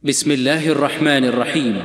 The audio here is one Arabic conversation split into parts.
بسم الله الرحمن الرحيم.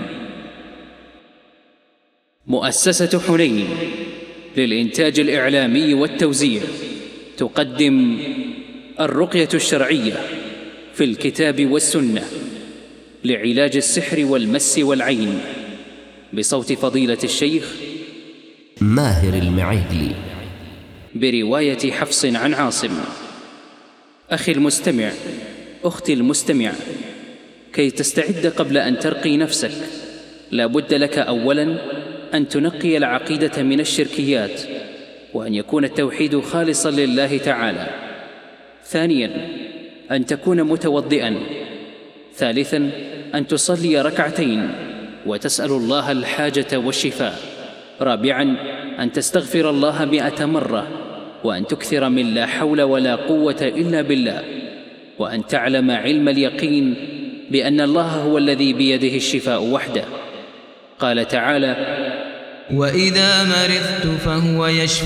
مؤسسة حنين للإنتاج الإعلامي والتوزيع تقدم الرقية الشرعية في الكتاب والسنة لعلاج السحر والمس والعين، بصوت فضيلة الشيخ ماهر المعيقلي، برواية حفص عن عاصم. أخي المستمع، أختي المستمع، كي تستعد قبل أن ترقي نفسك لا بد لك أولاً أن تنقي العقيدة من الشركيات، وأن يكون التوحيد خالصاً لله تعالى. ثانياً أن تكون متوضئاً. ثالثاً أن تصلي ركعتين وتسأل الله الحاجة والشفاء. رابعاً أن تستغفر الله 100 مرة، وأن تكثر من لا حول ولا قوة إلا بالله، وأن تعلم علم اليقين بأن الله هو الذي بيده الشفاء وحده. قال تعالى: وإذا مرضت فهو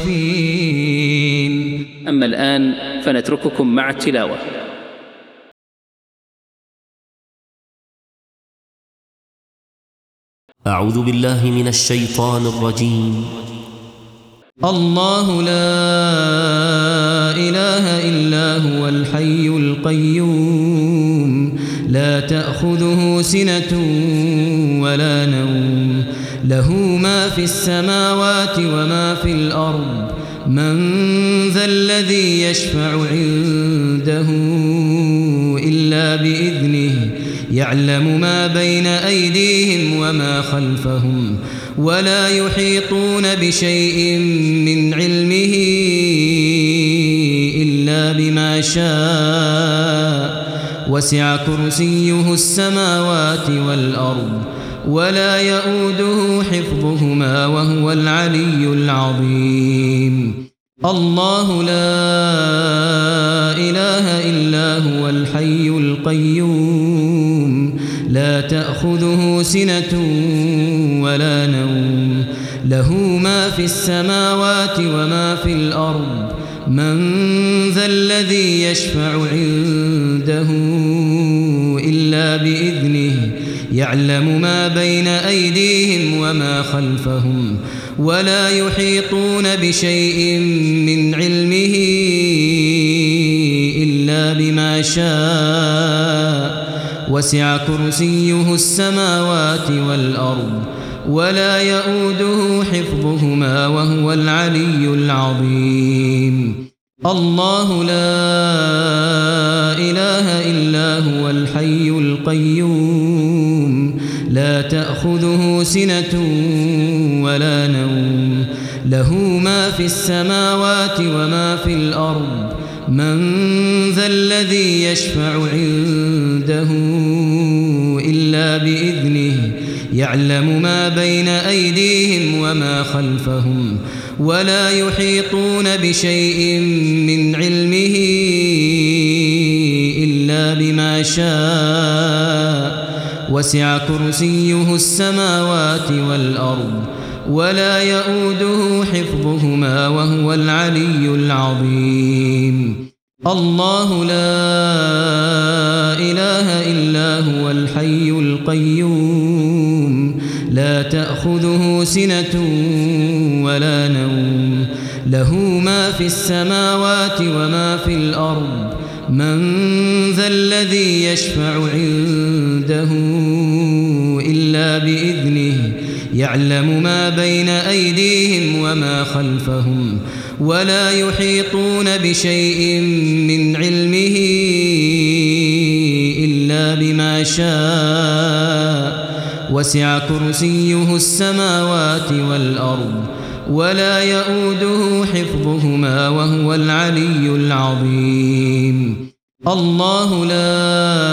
يشفين. أما الآن فنترككم مع التلاوة. أعوذ بالله من الشيطان الرجيم. الله لا إله إلا هو الحي القيوم، لا تأخذه سنة ولا نوم، له ما في السماوات وما في الأرض، من ذا الذي يشفع عنده إلا بإذنه، يعلم ما بين أيديهم وما خلفهم، ولا يحيطون بشيء من علمه إلا بما شاء، وسع كرسيه السماوات والأرض، ولا يؤوده حفظهما وهو العلي العظيم. الله لا إله إلا هو الحي القيوم، لا تأخذه سنة ولا نوم، له ما في السماوات وما في الأرض، من ذا الذي يشفع عنده إلا بإذنه، يعلم ما بين أيديهم وما خلفهم، ولا يحيطون بشيء من علمه إلا بما شاء، وسع كرسيه السماوات والأرض، ولا يؤوده حفظهما وهو العلي العظيم. الله لا إله إلا هو الحي القيوم، لا تأخذه سنة ولا نوم، له ما في السماوات وما في الأرض، من ذا الذي يشفع عنده إلا بإذنه، يعلم ما بين أيديهم وما خلفهم، ولا يحيطون بشيء من علمه إلا بما شاء، وسع كرسيه السماوات والأرض، ولا يؤوده حفظهما وهو العلي العظيم. الله لا إله إلا هو الحي القيوم، لا تأخذه سنة ولا نوم، له ما في السماوات وما في الأرض، من ذا الذي يشفع عنده إلا بإذنه، يعلم ما بين أيديهم وما خلفهم، ولا يحيطون بشيء من علمه إلا بما شاء، وسع كرسيه السماوات والأرض، ولا يؤوده حفظهما وهو العلي العظيم. الله لا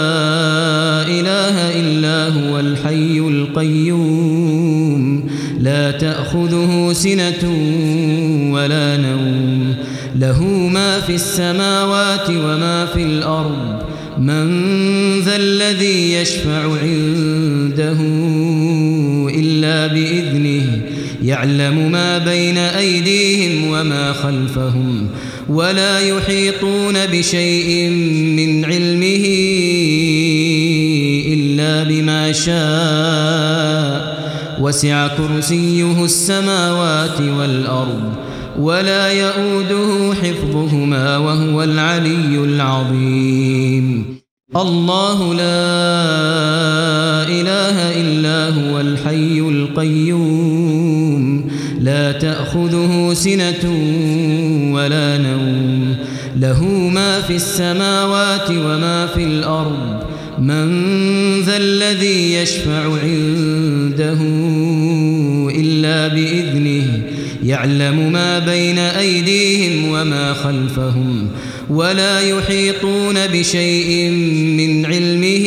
إله إلا هو الحي القيوم، لا تأخذه سنة ولا نوم، له ما في السماوات وما في الأرض، من ذا الذي يشفع عنده إلا بإذنه، يعلم ما بين أيديهم وما خلفهم، ولا يحيطون بشيء من علمه إلا بما شاء وسع كرسيه السماوات والأرض ولا يؤوده حفظهما وهو العلي العظيم الله لا إله إلا هو الحي القيوم لا تأخذه سنة ولا نوم له ما في السماوات وما في الأرض من ذا الذي يشفع عنده إلا بإذنه يعلم ما بين أيديهم وما خلفهم ولا يحيطون بشيء من علمه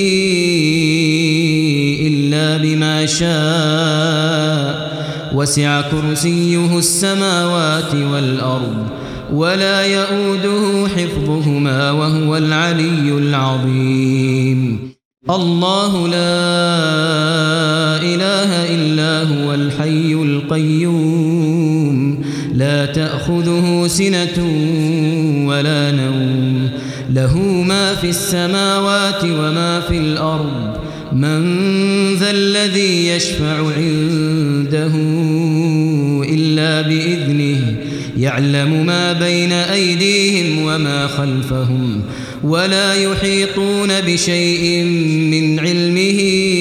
إلا بما شاء وسع كرسيه السماوات والأرض ولا يؤوده حفظهما وهو العلي العظيم الله لا إله إلا هو الحي القيوم لا تأخذه سنة ولا نوم له ما في السماوات وما في الأرض من ذا الذي يشفع عنده إلا بإذنه يعلم ما بين أيديهم وما خلفهم ولا يحيطون بشيء من علمه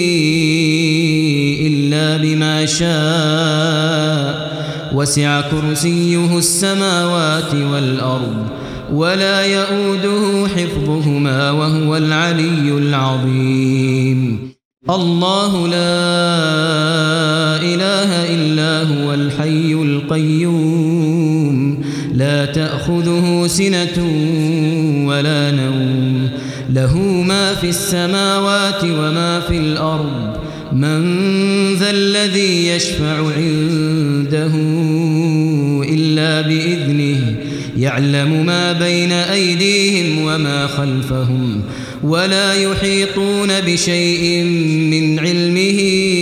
إلا بما شاء وسع كرسيه السماوات والأرض ولا يؤوده حفظهما وهو العلي العظيم الله لا إله إلا هو الحي القيوم لا تأخذه سنة ولا نوم له ما في السماوات وما في الأرض من ذا الذي يشفع عنده إلا بإذنه يعلم ما بين أيديهم وما خلفهم ولا يحيطون بشيء من علمه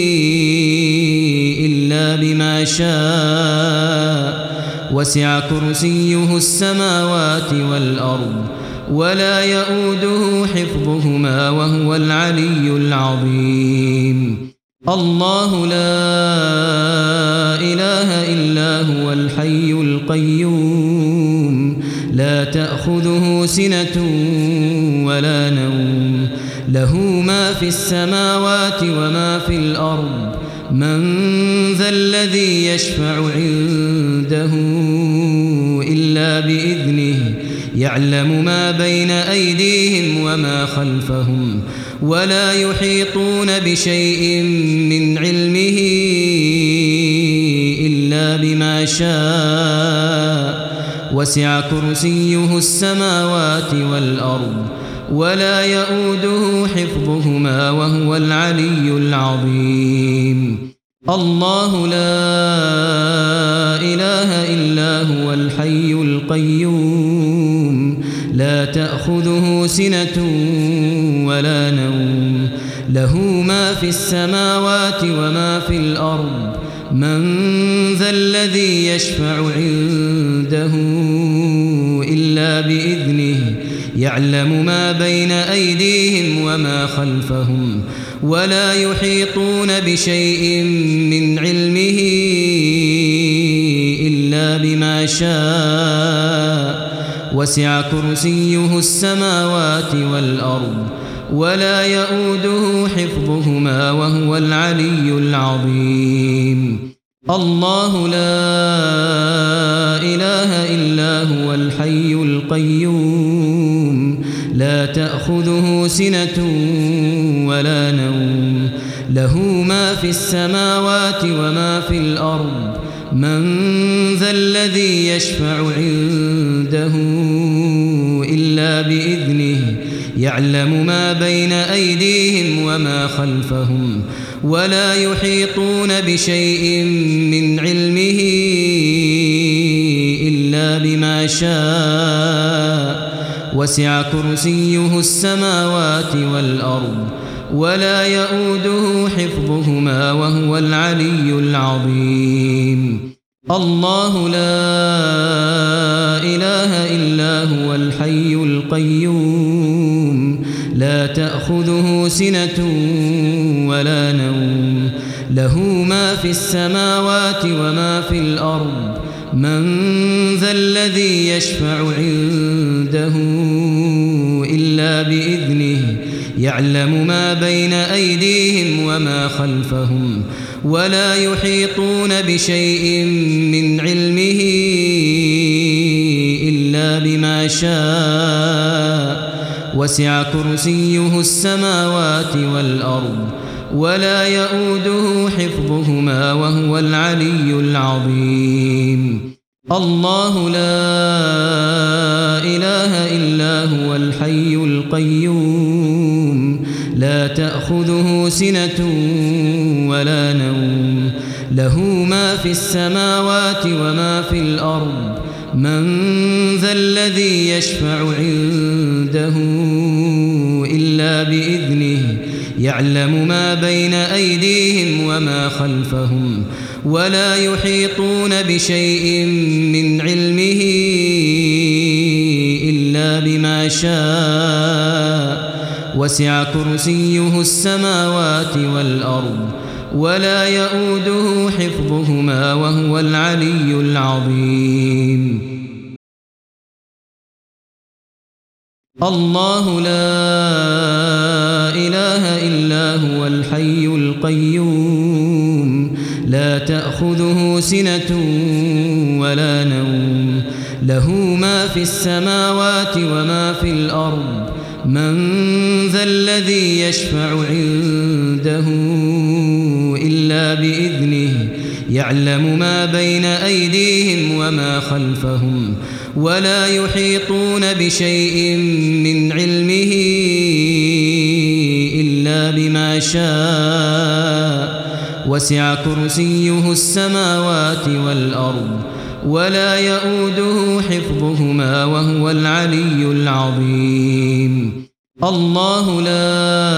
إلا بما شاء وسع كرسيه السماوات والأرض ولا يؤوده حفظهما وهو العلي العظيم الله لا إله إلا هو الحي القيوم لا تأخذه سنة ولا نوم له ما في السماوات وما في الأرض من ذا الذي يشفع عنده إلا بإذنه يعلم ما بين أيديهم وما خلفهم ولا يحيطون بشيء من علمه إلا بما شاء وسع كرسيه السماوات والأرض ولا يؤوده حفظهما وهو العلي العظيم الله لا إله إلا هو الحي القيوم لا تأخذه سنة ولا نوم له ما في السماوات وما في الأرض من ذا الذي يشفع عنده إلا بإذنه يعلم ما بين أيديهم وما خلفهم ولا يحيطون بشيء من علمه إلا بما شاء وسع كرسيه السماوات والأرض ولا يؤوده حفظهما وهو العلي العظيم الله لا إله إلا هو الحي القيوم لا تأخذه سنة ولا نوم له ما في السماوات وما في الأرض من ذا الذي يشفع عنده إلا بإذنه يعلم ما بين أيديهم وما خلفهم ولا يحيطون بشيء من علمه إلا بما شاء وسع كرسيه السماوات والأرض ولا يؤوده حفظهما وهو العلي العظيم الله لا إله إلا هو الحي القيوم لا تأخذه سنة ولا نوم له ما في السماوات وما في الأرض من ذا الذي يشفع عنده إلا بإذنه يعلم ما بين أيديهم وما خلفهم ولا يحيطون بشيء من علمه إلا بما شاء وسع كرسيه السماوات والأرض ولا يؤوده حفظهما وهو العلي العظيم الله لا إله إلا هو الحي القيوم لا تأخذه سنة ولا نوم له ما في السماوات وما في الأرض من ذا الذي يشفع عنده إلا بإذنه يعلم ما بين أيديهم وما خلفهم ولا يحيطون بشيء من علمه إلا بما شاء وسع كرسيه السماوات والأرض ولا يؤوده حفظهما وهو العلي العظيم الله لا إله إلا هو الحي القيوم لا تأخذه سنة ولا نوم له ما في السماوات وما في الأرض من ذا الذي يشفع عنده إلا بإذنه يعلم ما بين أيديهم وما خلفهم ولا يحيطون بشيء من علمه إلا بما شاء وسع كرسيه السماوات والأرض ولا يؤوده حفظهما وهو العلي العظيم الله لا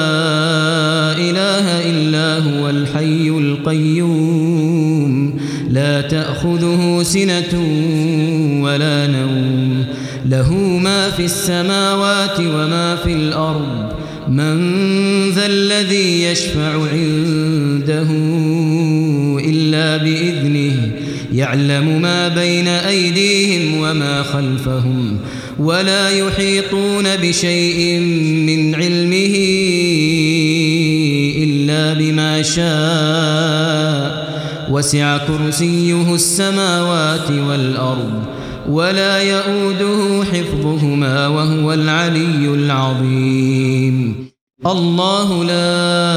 إله إلا هو الحي القيوم لا تأخذه سنة ولا نوم له ما في السماوات وما في الأرض من ذا الذي يشفع عنده إلا بإذنه يعلم ما بين أيديهم وما خلفهم ولا يحيطون بشيء من علمه إلا بما شاء وسع كرسيه السماوات والأرض ولا يؤوده حفظهما وهو العلي العظيم الله لا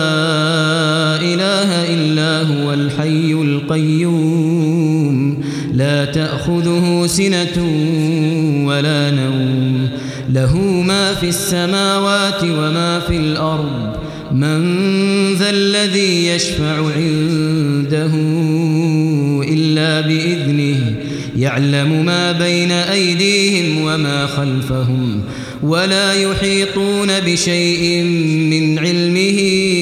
إله إلا هو الحي القيوم لا تأخذه سنة ولا نوم له ما في السماوات وما في الأرض من ذا الذي يشفع عنده إلا بإذنه يعلم ما بين أيديهم وما خلفهم ولا يحيطون بشيء من علمه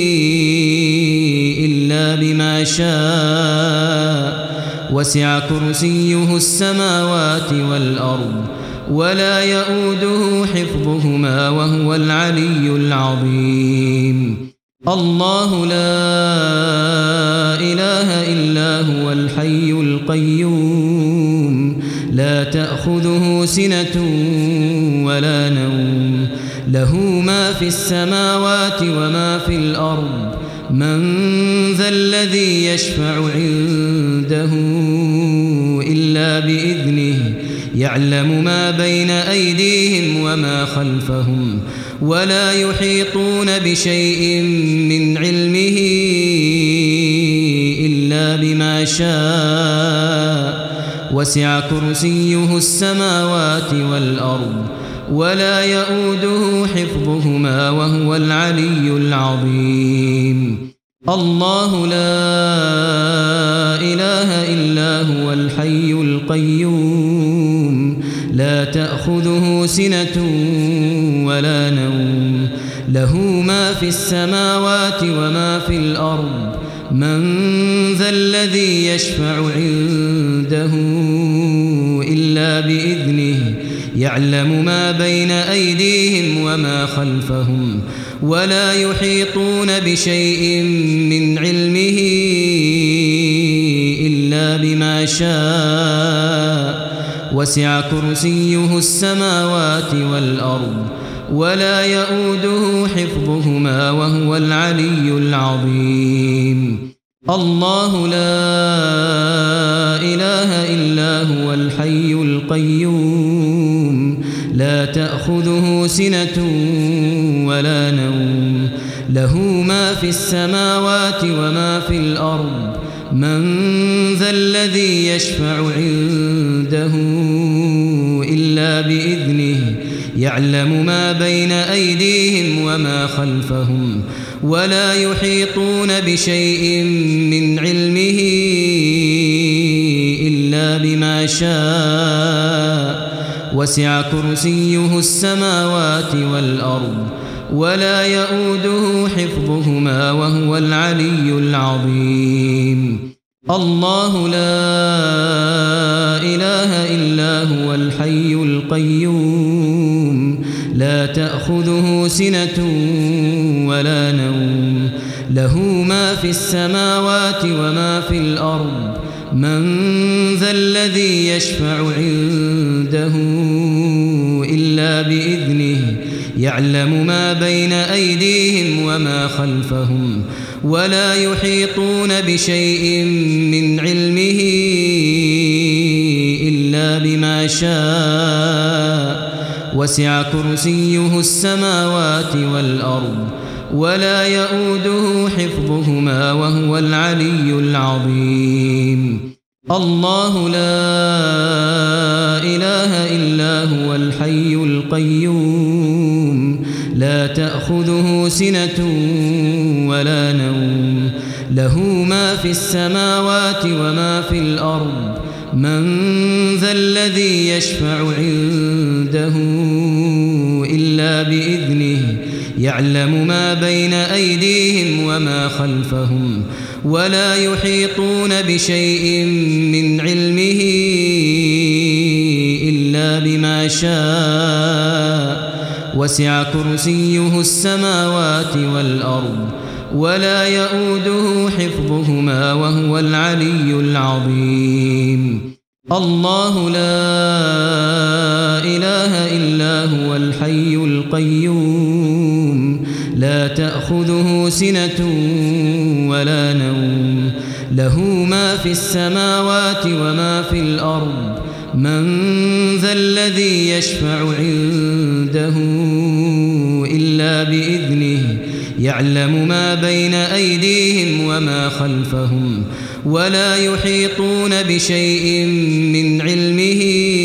إلا بما شاء وسع كرسيه السماوات والأرض ولا يؤوده حفظهما وهو العلي العظيم الله لا إله إلا هو الحي القيوم لا تأخذه سنة ولا نوم له ما في السماوات وما في الأرض من ذا الذي يشفع عنده إلا بإذنه يعلم ما بين أيديهم وما خلفهم ولا يحيطون بشيء من علمه إلا بما شاء وسع كرسيه السماوات والأرض ولا يؤوده حفظهما وهو العلي العظيم الله لا إله إلا هو الحي القيوم لا تأخذه سنة ولا نوم له ما في السماوات وما في الأرض من ذا الذي يشفع عنده إلا بإذنه يعلم ما بين أيديهم وما خلفهم ولا يحيطون بشيء من علمه إلا بما شاء وسع كرسيه السماوات والأرض ولا يؤوده حفظهما وهو العلي العظيم الله لا إله إلا هو الحي القيوم لا تأخذه سنة ولا نوم له ما في السماوات وما في الأرض من ذا الذي يشفع عنده إلا بإذنه يعلم ما بين أيديهم وما خلفهم ولا يحيطون بشيء من علمه إلا بما شاء وسع كرسيه السماوات والأرض ولا يؤوده حفظهما وهو العلي العظيم الله لا إله إلا هو الحي القيوم لا تأخذه سنة ولا نوم له ما في السماوات وما في الأرض من ذا الذي يشفع عنده إلا بإذنه يعلم ما بين أيديهم وما خلفهم ولا يحيطون بشيء من علمه إلا بما شاء وسع كرسيه السماوات والأرض ولا يؤوده حفظهما وهو العلي العظيم الله لا إله إلا هو الحي القيوم لا تأخذه سنة ولا نوم له ما في السماوات وما في الأرض من ذا الذي يشفع عنده إلا بإذنه يعلم ما بين أيديهم وما خلفهم ولا يحيطون بشيء من علمه إلا بما شاء وسع كرسيه السماوات والأرض ولا يؤوده حفظهما وهو العلي العظيم الله لا إله إلا هو الحي القيوم لا تأخذه سنة ولا نوم له ما في السماوات وما في الأرض من ذا الذي يشفع عنده إلا بإذنه يعلم ما بين أيديهم وما خلفهم ولا يحيطون بشيء من علمه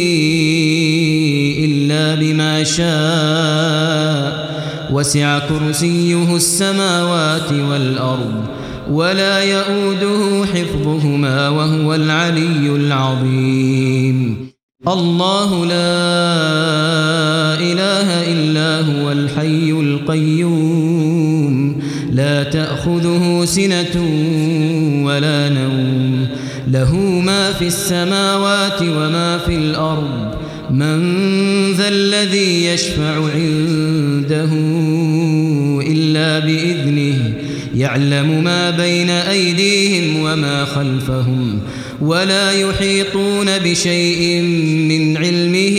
إلا بما شاء وسع كرسيه السماوات والأرض ولا يؤوده حفظهما وهو العلي العظيم الله لا إله إلا هو الحي القيوم لا تأخذه سنة ولا نوم له ما في السماوات وما في الأرض من ذا الذي يشفع عنده إلا بإذنه يعلم ما بين أيديهم وما خلفهم ولا يحيطون بشيء من علمه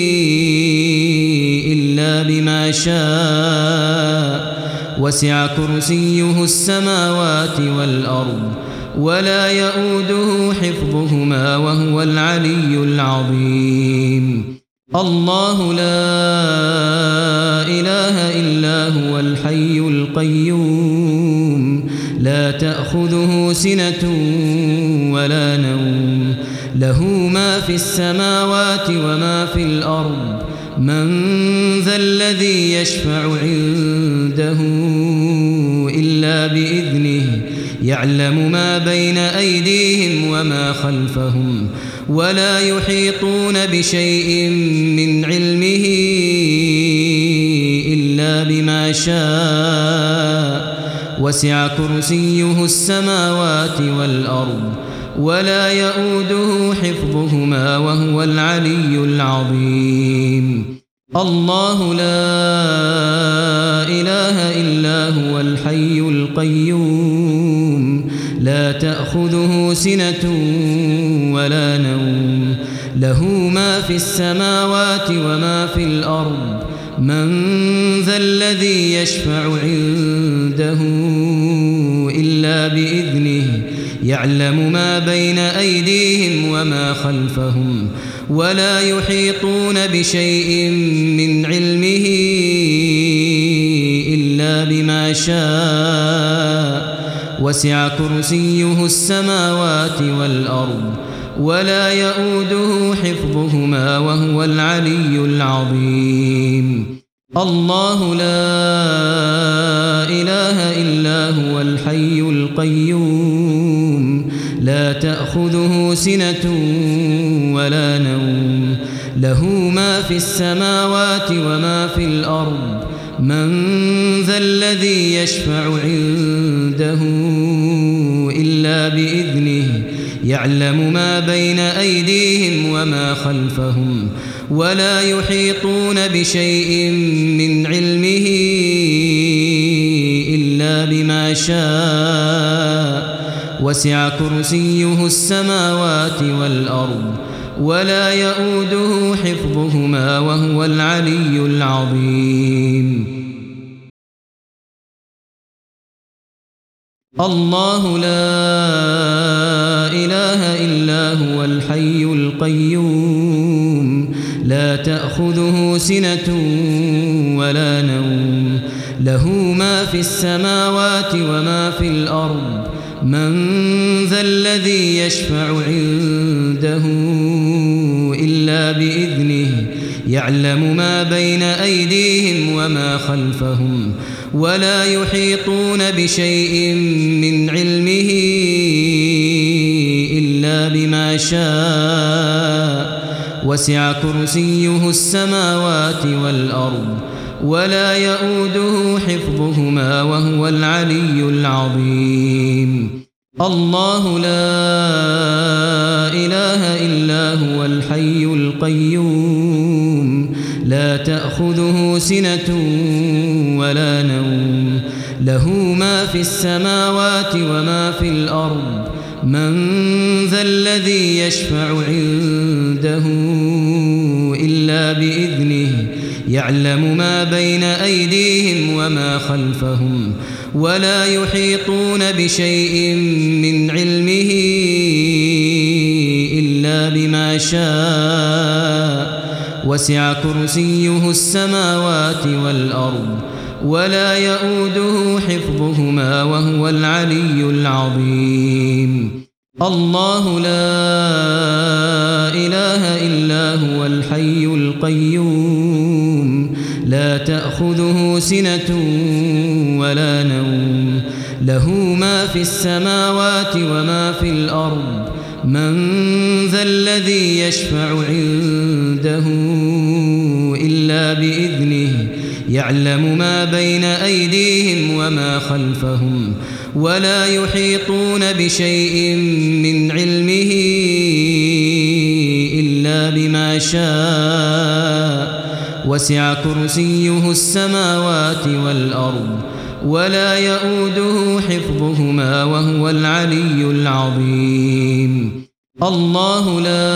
إلا بما شاء وسع كرسيه السماوات والأرض ولا يؤوده حفظهما وهو العلي العظيم الله لا إله إلا هو الحي القيوم لا تأخذه سنة ولا نوم له ما في السماوات وما في الأرض من ذا الذي يشفع عنده إلا بإذنه يعلم ما بين أيديهم وما خلفهم ولا يحيطون بشيء من علمه إلا بما شاء وسع كرسيه السماوات والأرض ولا يؤوده حفظهما وهو العلي العظيم الله لا إله إلا هو الحي القيوم لا تأخذه سنة ولا نوم له ما في السماوات وما في الأرض من ذا الذي يشفع عنده إلا بإذنه يعلم ما بين أيديهم وما خلفهم ولا يحيطون بشيء من علمه إلا بما شاء وسع كرسيه السماوات والأرض ولا يؤوده حفظهما وهو العلي العظيم الله لا إله إلا هو الحي القيوم لا تأخذه سنة ولا نوم له ما في السماوات وما في الأرض من ذا الذي يشفع عنده إلا بإذنه يعلم ما بين أيديهم وما خلفهم ولا يحيطون بشيء من علمه إلا بما شاء وسع كرسيه السماوات والأرض ولا يؤوده حفظهما وهو العلي العظيم الله لا إله إلا هو الحي القيوم لا تأخذه سنة ولا نوم له ما في السماوات وما في الأرض من ذا الذي يشفع عنده إلا بإذنه يعلم ما بين أيديهم وما خلفهم ولا يحيطون بشيء من علمه إلا بما شاء وسع كرسيه السماوات والأرض ولا يؤوده حفظهما وهو العلي العظيم الله لا إله إلا هو الحي القيوم لا تأخذه سنة ولا نوم له ما في السماوات وما في الأرض من ذا الذي يشفع عنده إلا بإذنه يعلم ما بين أيديهم وما خلفهم ولا يحيطون بشيء من علمه إلا بما شاء وسع كرسيه السماوات والأرض ولا يؤوده حفظهما وهو العلي العظيم الله لا إله إلا هو الحي القيوم لا تأخذه سنة ولا نوم له ما في السماوات وما في الأرض من ذا الذي يشفع عنده إلا بإذنه يعلم ما بين أيديهم وما خلفهم ولا يحيطون بشيء من علمه إلا بما شاء وسع كرسيه السماوات والأرض ولا يؤوده حفظهما وهو العلي العظيم الله لا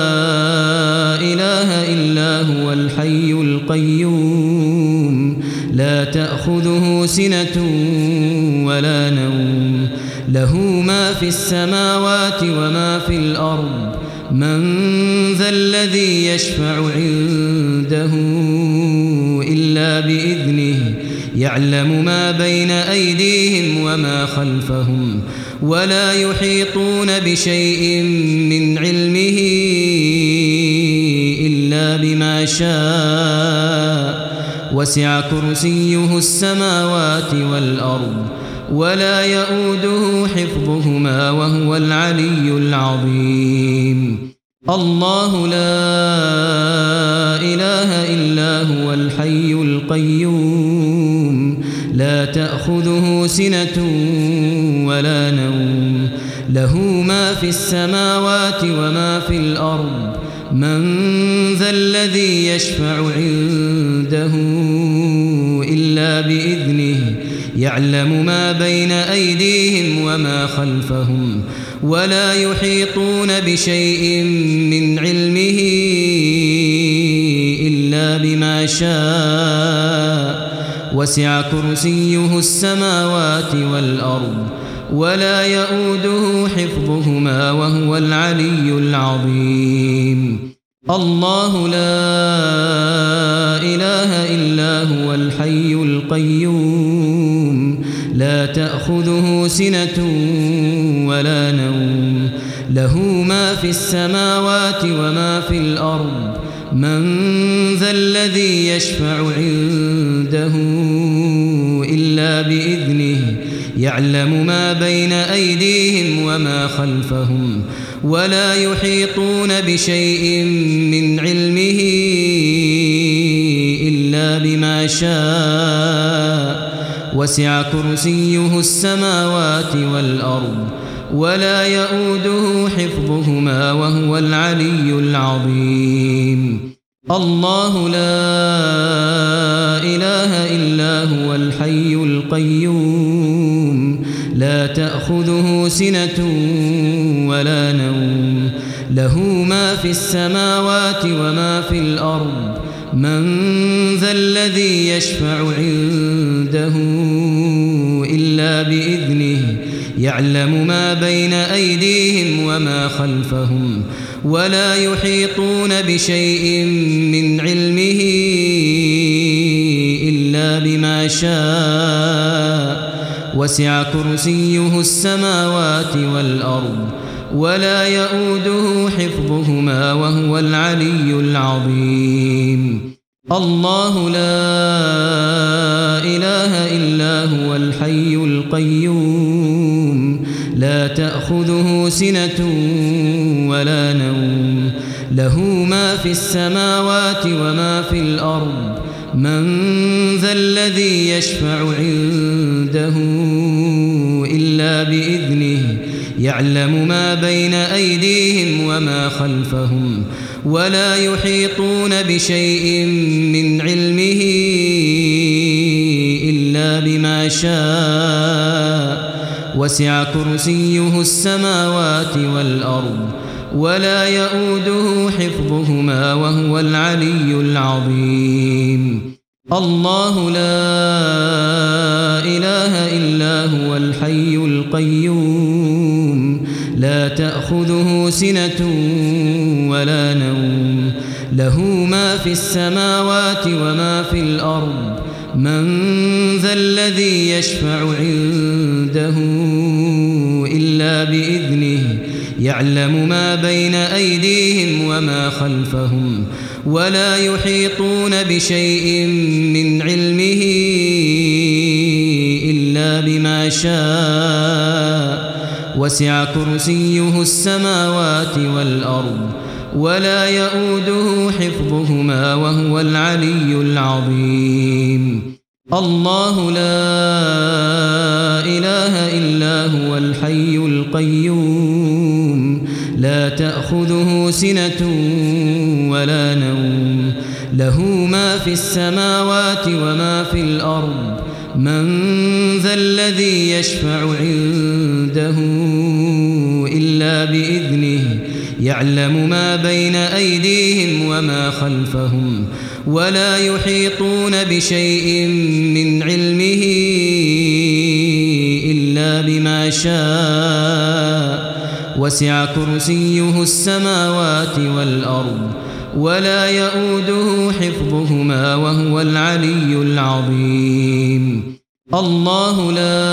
إله إلا هو الحي القيوم لا تأخذه سنة ولا نوم له ما في السماوات وما في الأرض من ذا الذي يشفع عنده إلا بإذنه يعلم ما بين أيديهم وما خلفهم ولا يحيطون بشيء من علمه إلا بما شاء وسع كرسيه السماوات والأرض ولا يؤوده حفظهما وهو العلي العظيم الله لا إله إلا هو الحي القيوم لا تأخذه سنة ولا نوم له ما في السماوات وما في الأرض من ذا الذي يشفع عنده إلا بإذنه يعلم ما بين أيديهم وما خلفهم ولا يحيطون بشيء من علمه إلا بما شاء وسع كرسيه السماوات والأرض ولا يؤوده حفظهما وهو العلي العظيم الله لا إله إلا هو الحي القيوم لا تأخذه سنة ولا نوم له ما في السماوات وما في الأرض من ذا الذي يشفع عنده إلا بإذنه يعلم ما بين أيديهم وما خلفهم ولا يحيطون بشيء من علمه إلا بما شاء وسع كرسيه السماوات والأرض ولا يؤوده حفظهما وهو العلي العظيم الله لا إله إلا هو الحي القيوم لا تأخذه سنة ولا نوم له ما في السماوات وما في الأرض من ذا الذي يشفع عنده إلا بإذنه يعلم ما بين أيديهم وما خلفهم ولا يحيطون بشيء من علمه إلا بما شاء وسع كرسيه السماوات والأرض ولا يؤوده حفظهما وهو العلي العظيم الله لا إله إلا هو الحي القيوم لا تأخذه سنة ولا نوم له ما في السماوات وما في الأرض من ذا الذي يشفع عنده إلا بإذنه يعلم ما بين أيديهم وما خلفهم ولا يحيطون بشيء من علمه إلا بما شاء وسع كرسيه السماوات والأرض ولا يؤوده حفظهما وهو العلي العظيم الله لا إله إلا هو الحي القيوم لا تأخذه سنة ولا نوم له ما في السماوات وما في الأرض من ذا الذي يشفع عنده إلا بإذنه يعلم ما بين أيديهم وما خلفهم ولا يحيطون بشيء من علمه إلا بما شاء وسع كرسيه السماوات والأرض ولا يؤوده حفظهما وهو العلي العظيم الله لا إله إلا هو الحي القيوم لا تأخذه سنة ولا نوم له ما في السماوات وما في الأرض من ذا الذي يشفع عنده إلا بإذنه يعلم ما بين أيديهم وما خلفهم ولا يحيطون بشيء من علمه إلا بما شاء وسع كرسيه السماوات والأرض ولا يؤوده حفظهما وهو العلي العظيم الله لا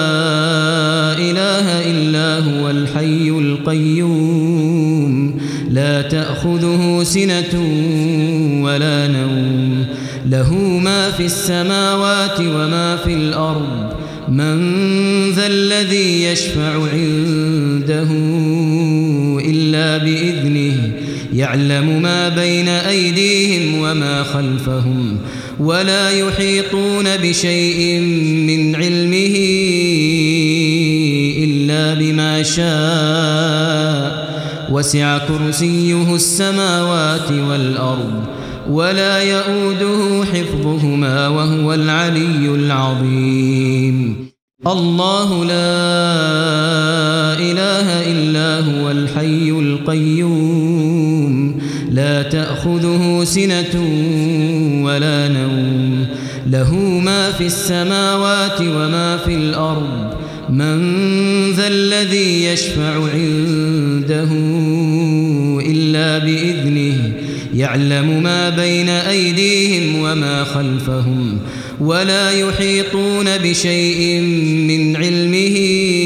إله إلا هو الحي القيوم لا تأخذه سنة ولا نوم له ما في السماوات وما في الأرض من ذا الذي يشفع عنده إلا بإذنه يعلم ما بين أيديهم وما خلفهم ولا يحيطون بشيء من علمه إلا بما شاء وسع كرسيه السماوات والأرض ولا يؤوده حفظهما وهو العلي العظيم الله لا إله إلا هو الحي القيوم لا تأخذه سنة ولا نوم له ما في السماوات وما في الأرض من ذا الذي يشفع عنده إلا بإذنه يعلم ما بين أيديهم وما خلفهم ولا يحيطون بشيء من علمه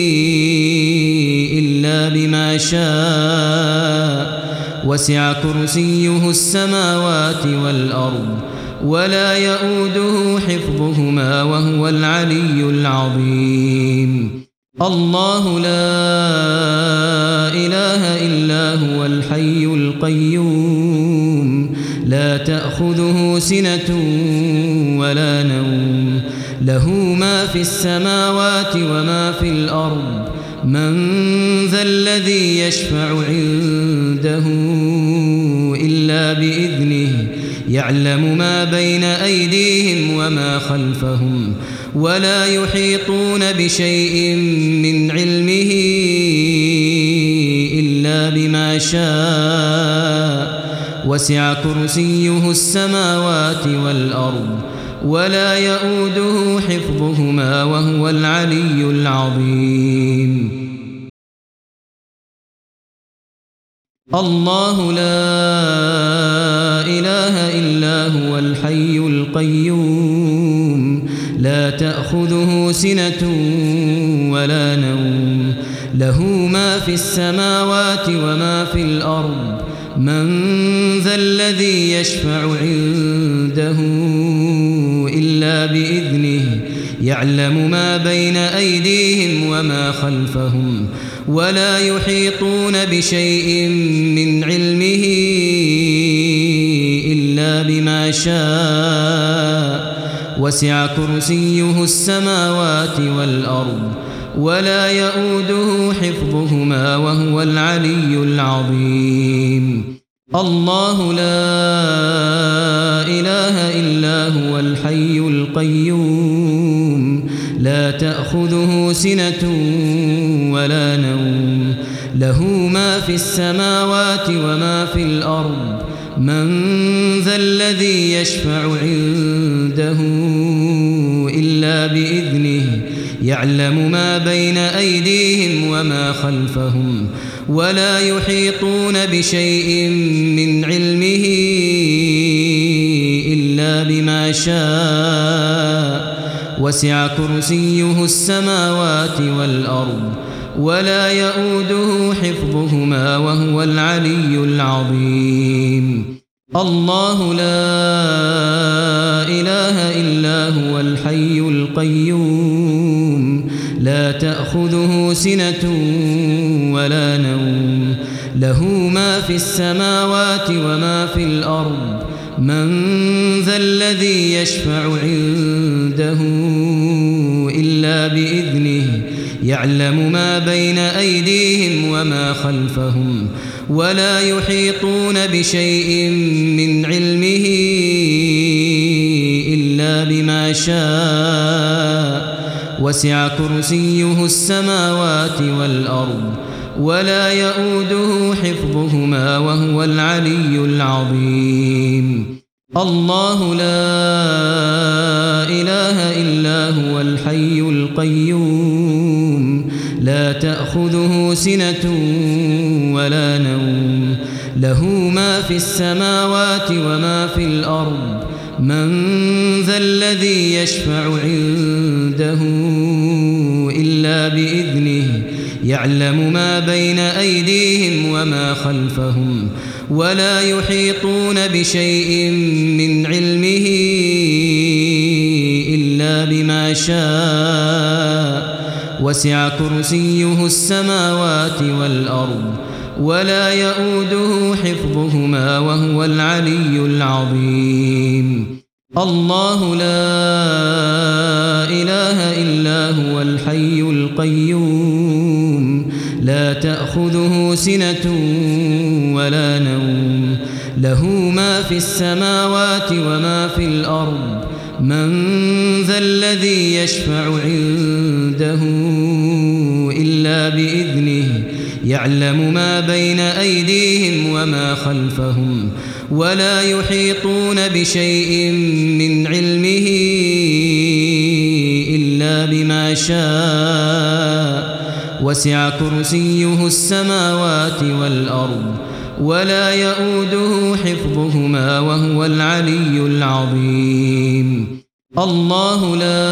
إلا بما شاء وسع كرسيه السماوات والأرض ولا يؤوده حفظهما وهو العلي العظيم الله لا إله إلا هو الحي القيوم لا تأخذه سنة ولا نوم له ما في السماوات وما في الأرض من ذا الذي يشفع عنده إلا بإذنه يعلم ما بين أيديهم وما خلفهم ولا يحيطون بشيء من علمه إلا بما شاء وسع كرسيه السماوات والأرض ولا يؤوده حفظهما وهو العلي العظيم الله لا إله إلا هو الحي القيوم لا تأخذه سنة ولا نوم له ما في السماوات وما في الأرض من ذا الذي يشفع عنده إلا بإذنه يعلم ما بين أيديهم وما خلفهم ولا يحيطون بشيء من علمه إلا بما شاء وسع كرسيه السماوات والأرض ولا يؤوده حفظهما وهو العلي العظيم الله لا إله إلا هو الحي القيوم لا تأخذه سنة ولا نوم له ما في السماوات وما في الأرض من ذا الذي يشفع عنده إلا بإذنه يعلم ما بين أيديهم وما خلفهم ولا يحيطون بشيء من علمه إلا بما شاء وسع كرسيه السماوات والأرض ولا يؤوده حفظهما وهو العلي العظيم الله لا إله إلا هو الحي القيوم لا تأخذه سنة ولا نوم له ما في السماوات وما في الأرض من ذا الذي يشفع عنده إلا بإذنه يعلم ما بين أيديهم وما خلفهم ولا يحيطون بشيء من علمه إلا بما شاء وسع كرسيه السماوات والأرض ولا يؤوده حفظهما وهو العلي العظيم الله لا إله إلا هو الحي القيوم لا تأخذه سنة ولا نوم له ما في السماوات وما في الأرض من ذا الذي يشفع عنده إلا بإذنه يعلم ما بين أيديهم وما خلفهم ولا يحيطون بشيء من علمه إلا بما شاء وسع كرسيه السماوات والأرض ولا يؤوده حفظهما وهو العلي العظيم الله لا إله إلا هو الحي القيوم لا تأخذه سنة ولا نوم له ما في السماوات وما في الأرض من ذا الذي يشفع عنده إلا بإذنه يعلم ما بين أيديهم وما خلفهم ولا يحيطون بشيء من علمه إلا بما شاء وسع كرسيه السماوات والأرض ولا يؤوده حفظهما وهو العلي العظيم الله لا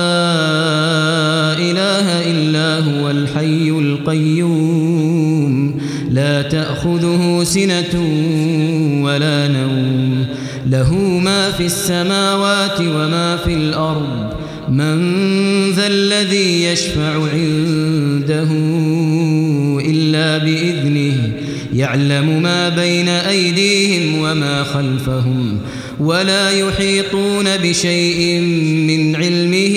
إله إلا هو الحي القيوم لا تأخذه سنة ولا نوم له ما في السماوات وما في الأرض من ذا الذي يشفع عنده إلا بإذنه يعلم ما بين أيديهم وما خلفهم ولا يحيطون بشيء من علمه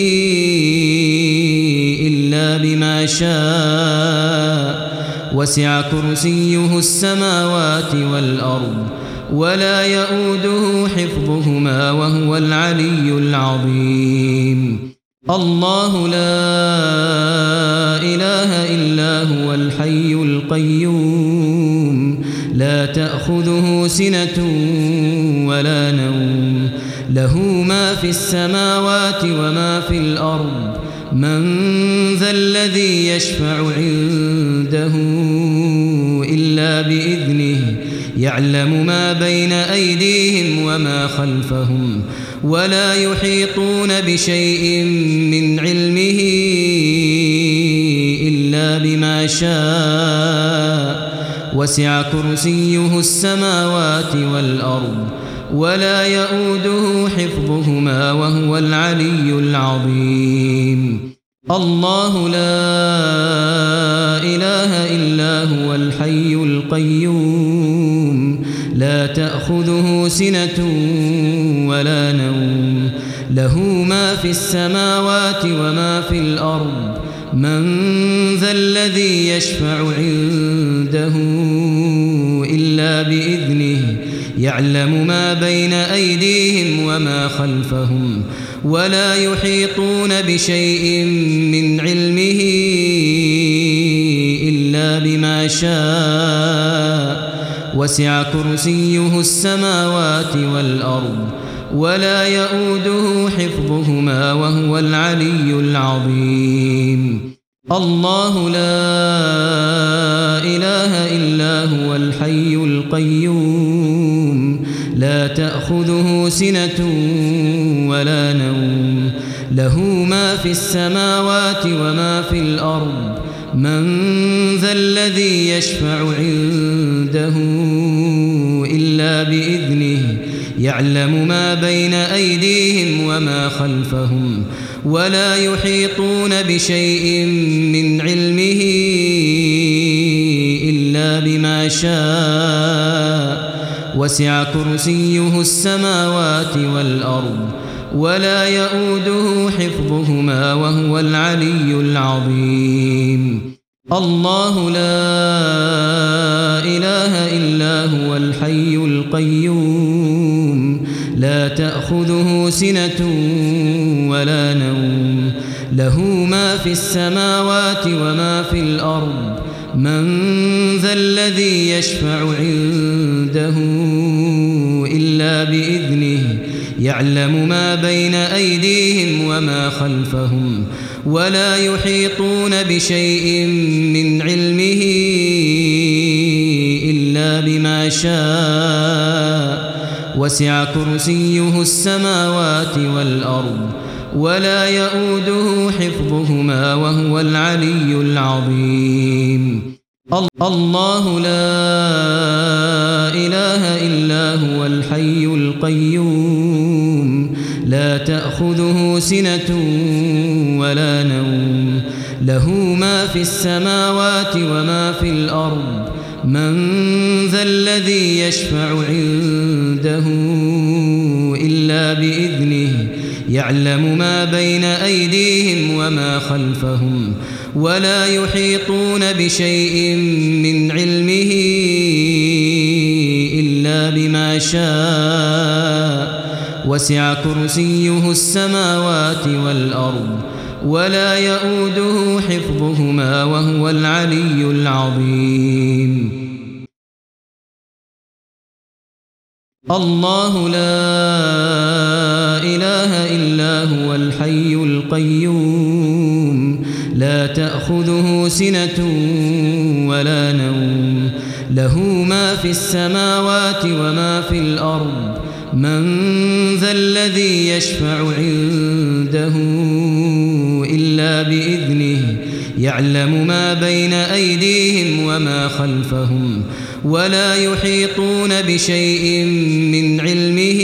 إلا بما شاء وسع كرسيه السماوات والأرض ولا يؤوده حفظهما وهو العلي العظيم الله لا إله إلا هو الحي القيوم لا تأخذه سنة ولا نوم له ما في السماوات وما في الأرض من ذا الذي يشفع عنده إلا بإذنه يعلم ما بين أيديهم وما خلفهم ولا يحيطون بشيء من علمه إلا بما شاء وسع كرسيه السماوات والأرض ولا يؤوده حفظهما وهو العلي العظيم الله لا إله إلا هو الحي القيوم لا تأخذه سنة ولا نوم له ما في السماوات وما في الأرض من ذا الذي يشفع عنده إلا بإذنه يعلم ما بين أيديهم وما خلفهم ولا يحيطون بشيء من علمه إلا بما شاء وسع كرسيه السماوات والأرض ولا يؤوده حفظهما وهو العلي العظيم الله لا إله إلا هو الحي القيوم لا تأخذه سنة ولا نوم له ما في السماوات وما في الأرض من ذا الذي يشفع عنده إلا بإذنه يعلم ما بين أيديهم وما خلفهم ولا يحيطون بشيء من علمه إلا بما شاء وسع كرسيه السماوات والأرض ولا يؤوده حفظهما وهو العلي العظيم الله لا إله إلا هو الحي القيوم لا تأخذه سنة ولا نوم له ما في السماوات وما في الأرض من ذا الذي يشفع عنده إلا بإذنه يعلم ما بين أيديهم وما خلفهم ولا يحيطون بشيء من علمه إلا بما شاء وسع كرسيه السماوات والأرض ولا يؤوده حفظهما وهو العلي العظيم الله لا إله إلا هو الحي القيوم لا تأخذه سنة ولا نوم له ما في السماوات وما في الأرض من ذا الذي يشفع عنده إلا بإذنه يعلم ما بين أيديهم وما خلفهم ولا يحيطون بشيء من علمه إلا بما شاء وسع كرسيه السماوات والأرض ولا يؤوده حفظهما وهو العلي العظيم. الله لا إله إلا هو الحي القيوم لا تأخذه سنة ولا نوم له ما في السماوات وما في الأرض من ذا الذي يشفع عنده إلا بإذنه يعلم ما بين أيديهم وما خلفهم ولا يحيطون بشيء من علمه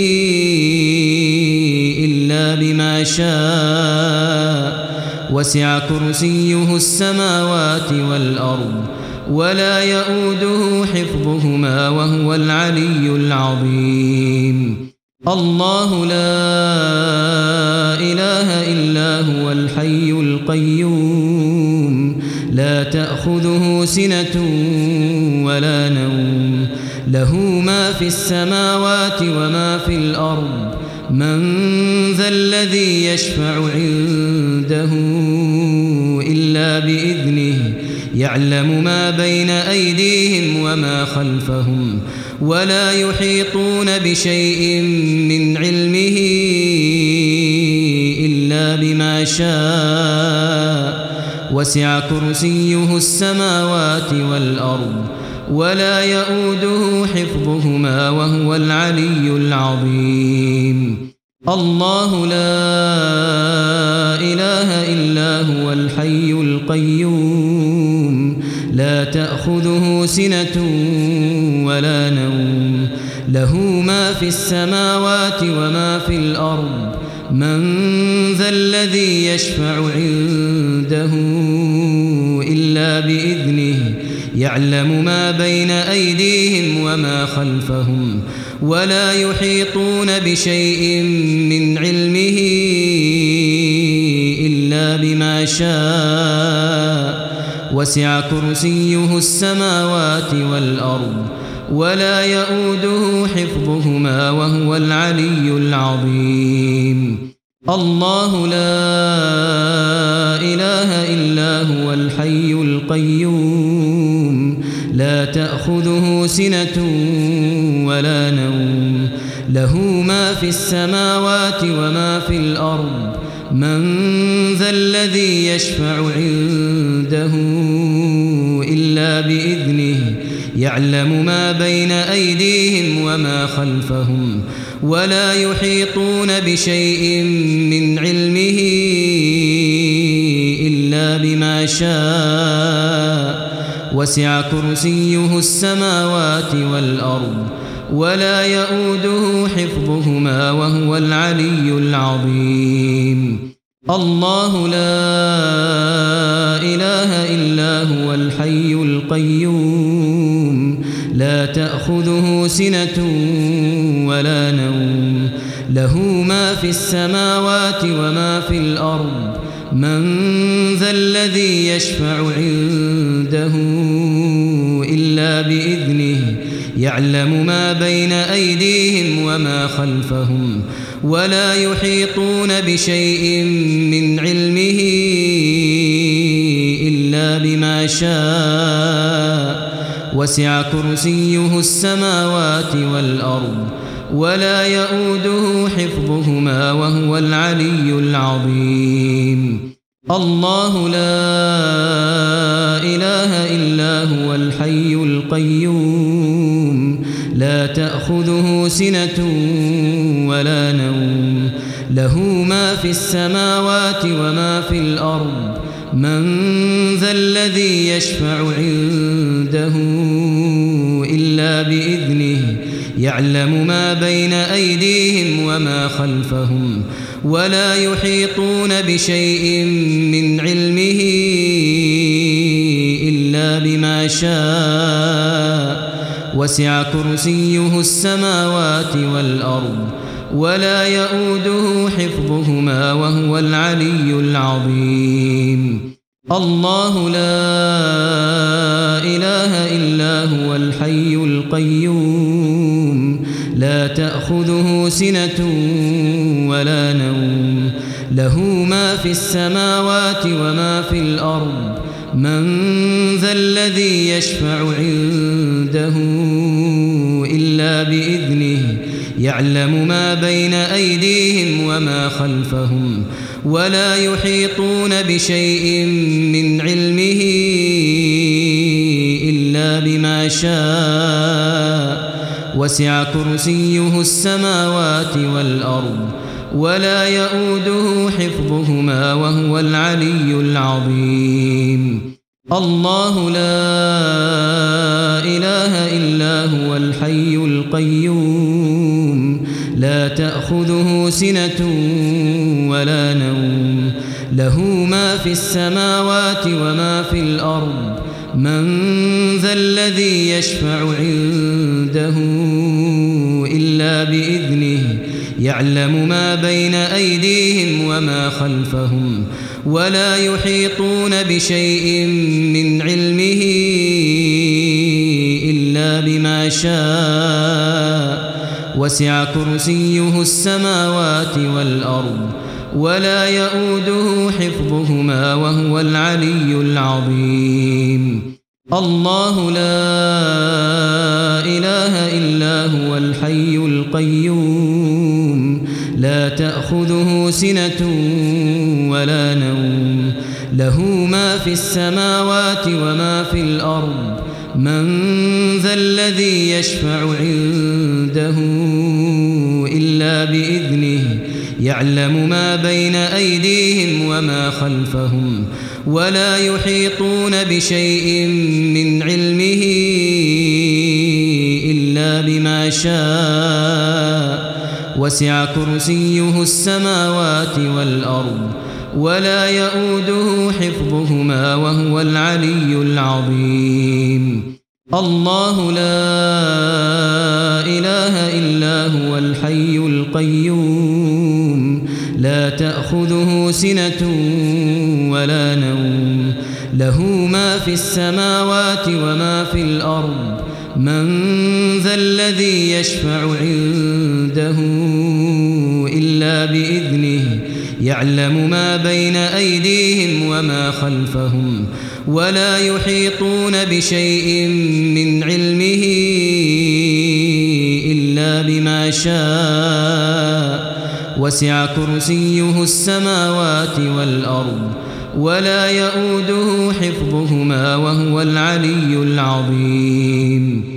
إلا بما شاء وسع كرسيه السماوات والأرض ولا يؤوده حفظهما وهو العلي العظيم. الله لا إله إلا هو الحي القيوم لا تأخذه سنة ولا نوم له ما في السماوات وما في الأرض من ذا الذي يشفع عنده إلا بإذنه يعلم ما بين أيديهم وما خلفهم ولا يحيطون بشيء من علمه إلا بما شاء وسع كرسيه السماوات والأرض ولا يؤوده حفظهما وهو العلي العظيم. الله لا إله إلا هو الحي القيوم لا تأخذه سنة ولا نوم له ما في السماوات وما في الأرض من ذا الذي يشفع عنده إلا بإذنه يعلم ما بين أيديهم وما خلفهم ولا يحيطون بشيء من علمه إلا بما شاء وسع كرسيه السماوات والأرض ولا يؤوده حفظهما وهو العلي العظيم. الله لا إله إلا هو الحي القيوم لا تأخذه سنة ولا نوم له ما في السماوات وما في الأرض من ذا الذي يشفع عنده إلا بإذنه يعلم ما بين أيديهم وما خلفهم ولا يحيطون بشيء من علمه إلا بما شاء وسع كرسيه السماوات والأرض ولا يؤوده حفظهما وهو العلي العظيم. الله لا إله إلا هو الحي القيوم لا تأخذه سنة ولا نوم له ما في السماوات وما في الأرض من ذا الذي يشفع عنده إلا بإذنه يعلم ما بين أيديهم وما خلفهم ولا يحيطون بشيء من علمه إلا بما شاء وسع كرسيه السماوات والأرض ولا يؤوده حفظهما وهو العلي العظيم. الله لا إله إلا هو الحي القيوم لا تأخذه سنة ولا نوم له ما في السماوات وما في الأرض من ذا الذي يشفع عنده إلا بإذنه يعلم ما بين أيديهم وما خلفهم ولا يحيطون بشيء من علمه إلا بما شاء وسع كرسيه السماوات والأرض ولا يؤوده حفظهما وهو العلي العظيم. الله لا إله إلا هو الحي القيوم لا تأخذه سنة ولا نوم له ما في السماوات وما في الأرض من ذا الذي يشفع عنده إلا بإذنه يعلم ما بين أيديهم وما خلفهم ولا يحيطون بشيء من علمه إلا بما شاء وسع كرسيه السماوات والأرض ولا يؤوده حفظهما وهو العلي العظيم الله لا إله إلا هو الحي القيوم لا تأخذه سنة ولا نوم له ما في السماوات وما في الأرض من ذا الذي يشفع عنده إلا بإذنه يعلم ما بين أيديهم وما خلفهم ولا يحيطون بشيء من علمه إلا بما شاء وسع كرسيه السماوات والأرض ولا يؤوده حفظهما وهو العلي العظيم الله لا إله إلا هو الحي القيوم لا تأخذه سنة ولا نوم له ما في السماوات وما في الأرض من ذا الذي يشفع عنده إلا بإذنه يعلم ما بين أيديهم وما خلفهم ولا يحيطون بشيء من علمه إلا بما شاء وسع كرسيه السماوات والأرض ولا يؤوده حفظهما وهو العلي العظيم الله لا إله إلا هو الحي القيوم لا تأخذه سنة ولا نوم له ما في السماوات وما في الأرض من ذا الذي يشفع عنده إلا بإذنه يعلم ما بين أيديهم وما خلفهم ولا يحيطون بشيء من علمه إلا بما شاء وسع كرسيه السماوات والأرض ولا يؤوده حفظهما وهو العلي العظيم